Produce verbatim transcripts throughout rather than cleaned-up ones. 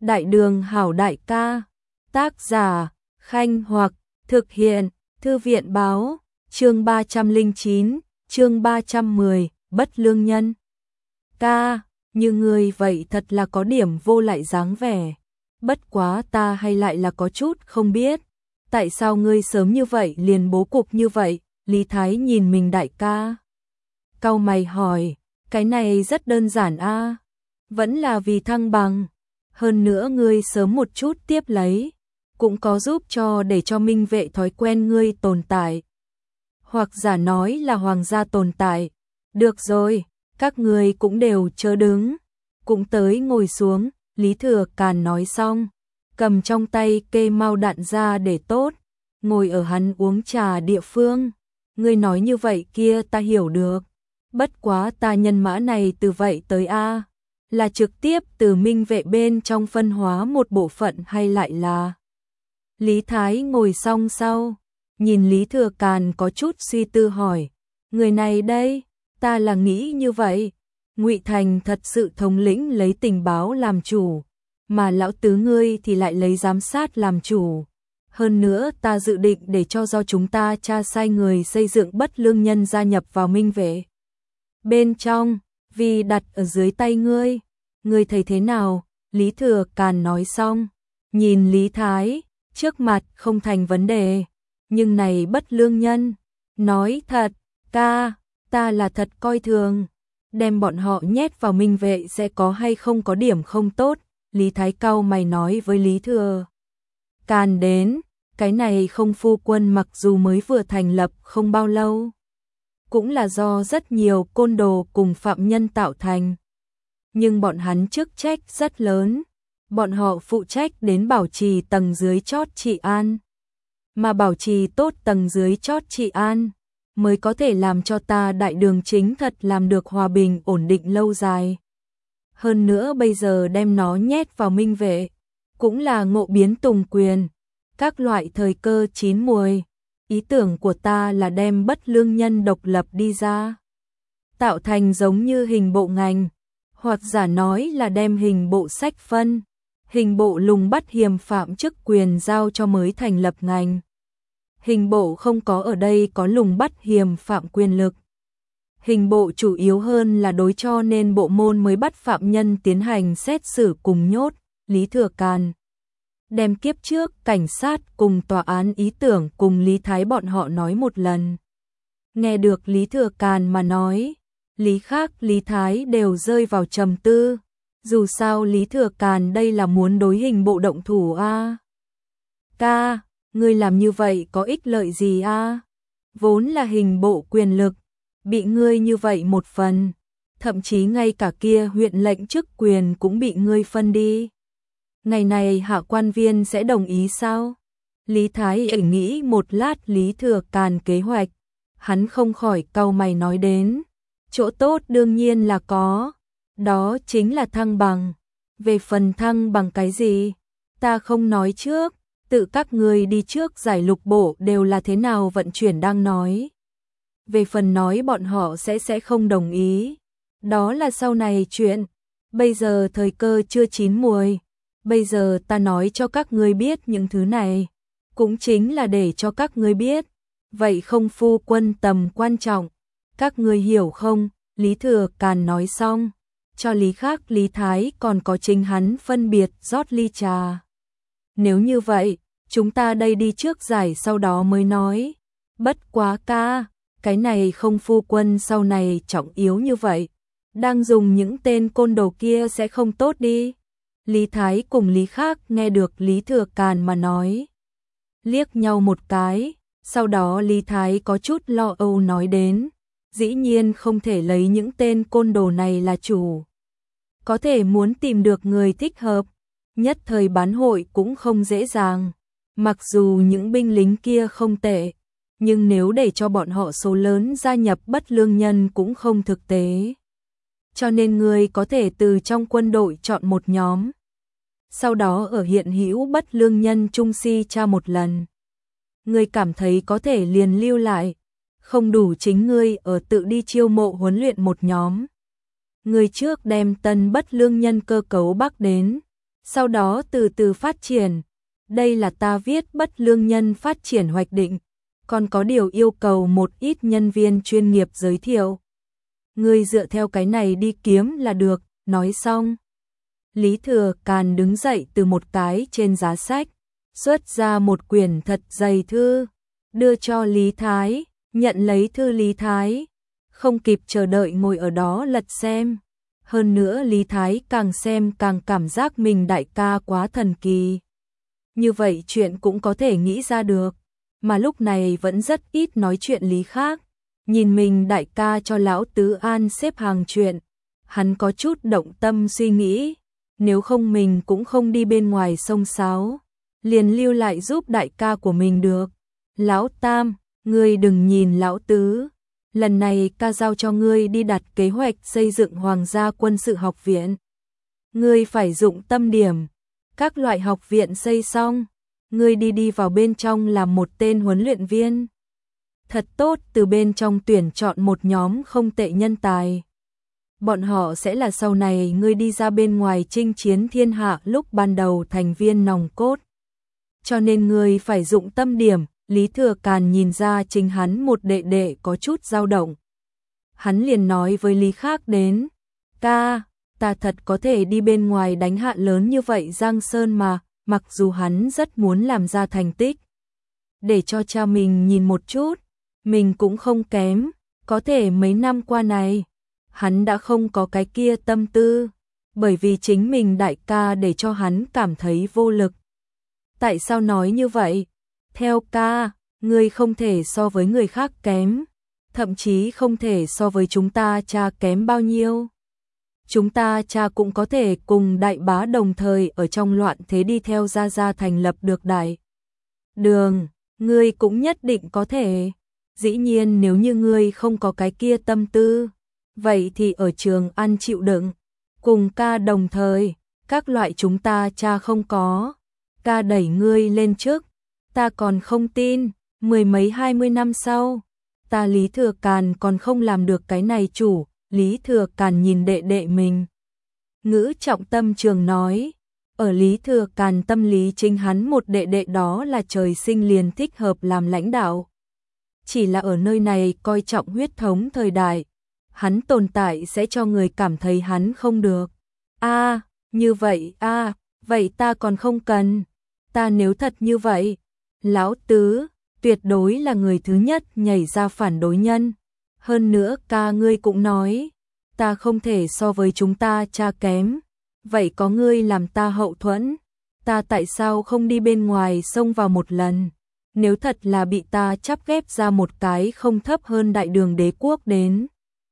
Đại đường hảo đại ca. Tác giả, Khanh Hoặc, thực hiện, Thư viện báo, chương ba trăm lẻ chín, chương ba trăm mười, bất lương nhân. Ca, như ngươi vậy thật là có điểm vô lại dáng vẻ. Bất quá ta hay lại là có chút không biết. Tại sao ngươi sớm như vậy liền bố cục như vậy? Lý Thái nhìn mình đại ca. Cau mày hỏi, cái này rất đơn giản a, vẫn là vì thăng bằng. Hơn nữa ngươi sớm một chút tiếp lấy, cũng có giúp cho để cho minh vệ thói quen ngươi tồn tại. Hoặc giả nói là hoàng gia tồn tại. Được rồi, các ngươi cũng đều chớ đứng, cũng tới ngồi xuống. Lý Thừa Càn nói xong, cầm trong tay kê mao đạn ra để tốt, ngồi ở hắn uống trà địa phương. Ngươi nói như vậy kia ta hiểu được, bất quá ta nhân mã này từ vậy tới a, là trực tiếp từ minh vệ bên trong phân hóa một bộ phận hay lại là... Lý Thái ngồi xong sau, nhìn Lý Thừa Càn có chút suy tư hỏi, người này đây, ta là nghĩ như vậy, Ngụy Thành thật sự thống lĩnh lấy tình báo làm chủ, mà lão tứ ngươi thì lại lấy giám sát làm chủ. Hơn nữa ta dự định để cho do chúng ta tra sai người xây dựng bất lương nhân gia nhập vào minh vệ bên trong, vì đặt ở dưới tay ngươi. Ngươi thấy thế nào? Lý Thừa Càn nói xong, nhìn Lý Thái, trước mặt không thành vấn đề, nhưng này bất lương nhân, nói thật, ca, ta là thật coi thường, đem bọn họ nhét vào minh vệ sẽ có hay không có điểm không tốt. Lý Thái cau mày nói với Lý Thừa Càn đến, cái này không phu quân mặc dù mới vừa thành lập không bao lâu, cũng là do rất nhiều côn đồ cùng phạm nhân tạo thành. Nhưng bọn hắn chức trách rất lớn, bọn họ phụ trách đến bảo trì tầng dưới chót trị an. Mà bảo trì tốt tầng dưới chót trị an, mới có thể làm cho ta đại đường chính thật làm được hòa bình ổn định lâu dài. Hơn nữa bây giờ đem nó nhét vào minh vệ, cũng là ngộ biến tùng quyền, các loại thời cơ chín muồi. Ý tưởng của ta là đem bất lương nhân độc lập đi ra, tạo thành giống như hình bộ ngành, hoặc giả nói là đem hình bộ sách phân, hình bộ lùng bắt hiềm phạm chức quyền giao cho mới thành lập ngành. Hình bộ không có ở đây có lùng bắt hiềm phạm quyền lực. Hình bộ chủ yếu hơn là đối cho nên bộ môn mới bắt phạm nhân tiến hành xét xử cùng nhốt. Lý Thừa Càn đem kiếp trước cảnh sát cùng tòa án ý tưởng cùng Lý Thái bọn họ nói một lần. Nghe được Lý Thừa Càn mà nói, Lý Khác, Lý Thái đều rơi vào trầm tư. Dù sao Lý Thừa Càn đây là muốn đối hình bộ động thủ a. À? Ca, ngươi làm như vậy có ích lợi gì a? À? Vốn là hình bộ quyền lực, bị ngươi như vậy một phần, thậm chí ngay cả kia huyện lệnh chức quyền cũng bị ngươi phân đi. Ngày này hạ quan viên sẽ đồng ý sao? Lý Thái ẩn nghĩ một lát Lý Thừa Càn kế hoạch, hắn không khỏi cau mày nói đến, chỗ tốt đương nhiên là có, đó chính là thăng bằng. Về phần thăng bằng cái gì, ta không nói trước, tự các người đi trước giải lục bộ đều là thế nào vận chuyển đang nói. Về phần nói bọn họ sẽ sẽ không đồng ý, đó là sau này chuyện, bây giờ thời cơ chưa chín muồi. Bây giờ ta nói cho các ngươi biết những thứ này, cũng chính là để cho các ngươi biết, vậy không phu quân tầm quan trọng, các ngươi hiểu không? Lý Thừa Càn nói xong, cho Lý Khác, Lý Thái còn có chính hắn phân biệt rót ly trà. Nếu như vậy, chúng ta đây đi trước giải sau đó mới nói. Bất quá ca, cái này không phu quân sau này trọng yếu như vậy, đang dùng những tên côn đồ kia sẽ không tốt đi. Lý Thái cùng Lý Khác nghe được Lý Thừa Càn mà nói, liếc nhau một cái, sau đó Lý Thái có chút lo âu nói đến, dĩ nhiên không thể lấy những tên côn đồ này là chủ. Có thể muốn tìm được người thích hợp, nhất thời bán hội cũng không dễ dàng. Mặc dù những binh lính kia không tệ, nhưng nếu để cho bọn họ số lớn gia nhập bất lương nhân cũng không thực tế. Cho nên người có thể từ trong quân đội chọn một nhóm, sau đó ở hiện hữu bất lương nhân trung si tra một lần. Người cảm thấy có thể liền lưu lại, không đủ chính ngươi ở tự đi chiêu mộ huấn luyện một nhóm. Người trước đem tân bất lương nhân cơ cấu bắc đến, sau đó từ từ phát triển. Đây là ta viết bất lương nhân phát triển hoạch định, còn có điều yêu cầu một ít nhân viên chuyên nghiệp giới thiệu. Ngươi dựa theo cái này đi kiếm là được, nói xong. Lý Thừa Càn đứng dậy từ một cái trên giá sách, xuất ra một quyển thật dày thư, đưa cho Lý Thái, nhận lấy thư Lý Thái, không kịp chờ đợi ngồi ở đó lật xem. Hơn nữa Lý Thái càng xem càng cảm giác mình đại ca quá thần kỳ. Như vậy chuyện cũng có thể nghĩ ra được, mà lúc này vẫn rất ít nói chuyện Lý khác. Nhìn mình đại ca cho lão Tứ An xếp hàng chuyện, hắn có chút động tâm suy nghĩ, nếu không mình cũng không đi bên ngoài sông sáo, liền lưu lại giúp đại ca của mình được. Lão Tam, ngươi đừng nhìn lão Tứ, lần này ca giao cho ngươi đi đặt kế hoạch xây dựng Hoàng gia quân sự học viện. Ngươi phải dụng tâm điểm, các loại học viện xây xong, ngươi đi đi vào bên trong làm một tên huấn luyện viên. Thật tốt, từ bên trong tuyển chọn một nhóm không tệ nhân tài. Bọn họ sẽ là sau này ngươi đi ra bên ngoài chinh chiến thiên hạ lúc ban đầu thành viên nòng cốt. Cho nên ngươi phải dụng tâm điểm. Lý Thừa Càn nhìn ra chính hắn một đệ đệ có chút dao động. Hắn liền nói với Lý khác đến, ca, ta thật có thể đi bên ngoài đánh hạ lớn như vậy Giang Sơn mà, mặc dù hắn rất muốn làm ra thành tích. Để cho cha mình nhìn một chút, mình cũng không kém, có thể mấy năm qua này, hắn đã không có cái kia tâm tư, bởi vì chính mình đại ca để cho hắn cảm thấy vô lực. Tại sao nói như vậy? Theo ca, ngươi không thể so với người khác kém, thậm chí không thể so với chúng ta cha kém bao nhiêu. Chúng ta cha cũng có thể cùng đại bá đồng thời ở trong loạn thế đi theo gia gia thành lập được đại đường, ngươi cũng nhất định có thể. Dĩ nhiên nếu như ngươi không có cái kia tâm tư, vậy thì ở Trường An chịu đựng, cùng ca đồng thời, các loại chúng ta cha không có, ca đẩy ngươi lên trước. Ta còn không tin, mười mấy hai mươi năm sau, ta Lý Thừa Càn còn không làm được cái này chủ. Lý Thừa Càn nhìn đệ đệ mình, ngữ trọng tâm trường nói, ở Lý Thừa Càn tâm lý chính hắn một đệ đệ đó là trời sinh liền thích hợp làm lãnh đạo. Chỉ là ở nơi này coi trọng huyết thống thời đại, hắn tồn tại sẽ cho người cảm thấy hắn không được. A, à, như vậy a, à, vậy ta còn không cần. Ta nếu thật như vậy, lão Tứ tuyệt đối là người thứ nhất nhảy ra phản đối nhân. Hơn nữa ca ngươi cũng nói, ta không thể so với chúng ta cha kém, vậy có ngươi làm ta hậu thuẫn, ta tại sao không đi bên ngoài xông vào một lần? Nếu thật là bị ta chắp ghép ra một cái không thấp hơn đại đường đế quốc đến,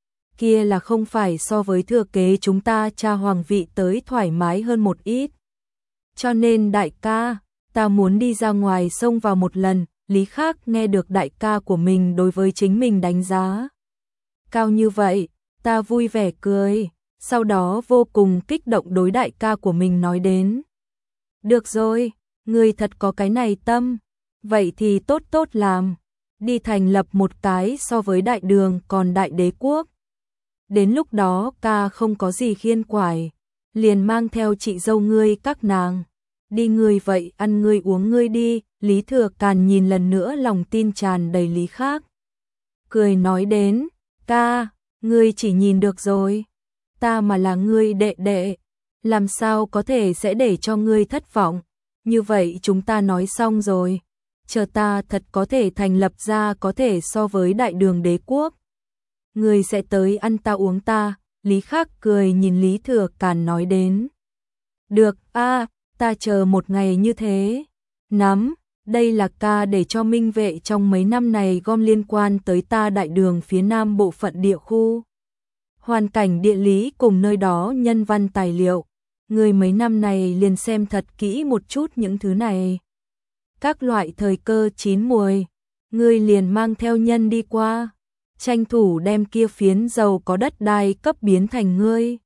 kia là không phải so với thừa kế chúng ta cha hoàng vị tới thoải mái hơn một ít. Cho nên đại ca, ta muốn đi ra ngoài xông vào một lần. Lý khác nghe được đại ca của mình đối với chính mình đánh giá cao như vậy, ta vui vẻ cười, sau đó vô cùng kích động đối đại ca của mình nói đến. Được rồi, ngươi thật có cái này tâm, vậy thì tốt tốt làm, đi thành lập một cái so với đại đường còn đại đế quốc. Đến lúc đó ca không có gì khiên quải, liền mang theo chị dâu ngươi các nàng. Đi ngươi vậy ăn ngươi uống ngươi đi. Lý Thừa Càn nhìn lần nữa lòng tin tràn đầy Lý khác, cười nói đến, ca, ngươi chỉ nhìn được rồi, ta mà là ngươi đệ đệ, làm sao có thể sẽ để cho ngươi thất vọng. Như vậy chúng ta nói xong rồi, chờ ta thật có thể thành lập ra có thể so với đại đường đế quốc, ngươi sẽ tới ăn ta uống ta. Lý khác cười nhìn Lý Thừa Càn nói đến, được a, à, ta chờ một ngày như thế. Nắm, đây là ca để cho minh vệ trong mấy năm này gom liên quan tới ta đại đường phía nam bộ phận địa khu, hoàn cảnh địa lý cùng nơi đó nhân văn tài liệu. Người mấy năm này liền xem thật kỹ một chút những thứ này. Các loại thời cơ chín muồi, ngươi liền mang theo nhân đi qua, tranh thủ đem kia phiến giàu có đất đai cấp biến thành ngươi.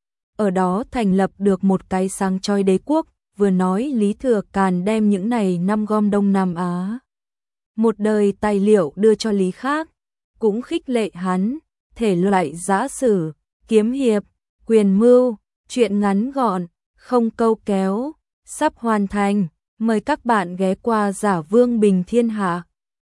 Ở đó thành lập được một cái sáng chói đế quốc. Vừa nói Lý Thừa Càn đem những này năm gom Đông Nam Á một đời tài liệu đưa cho Lý khác, cũng khích lệ hắn, thể loại giã sử, kiếm hiệp, quyền mưu, chuyện ngắn gọn, không câu kéo, sắp hoàn thành. Mời các bạn ghé qua Giả Vương Bình Thiên Hạ.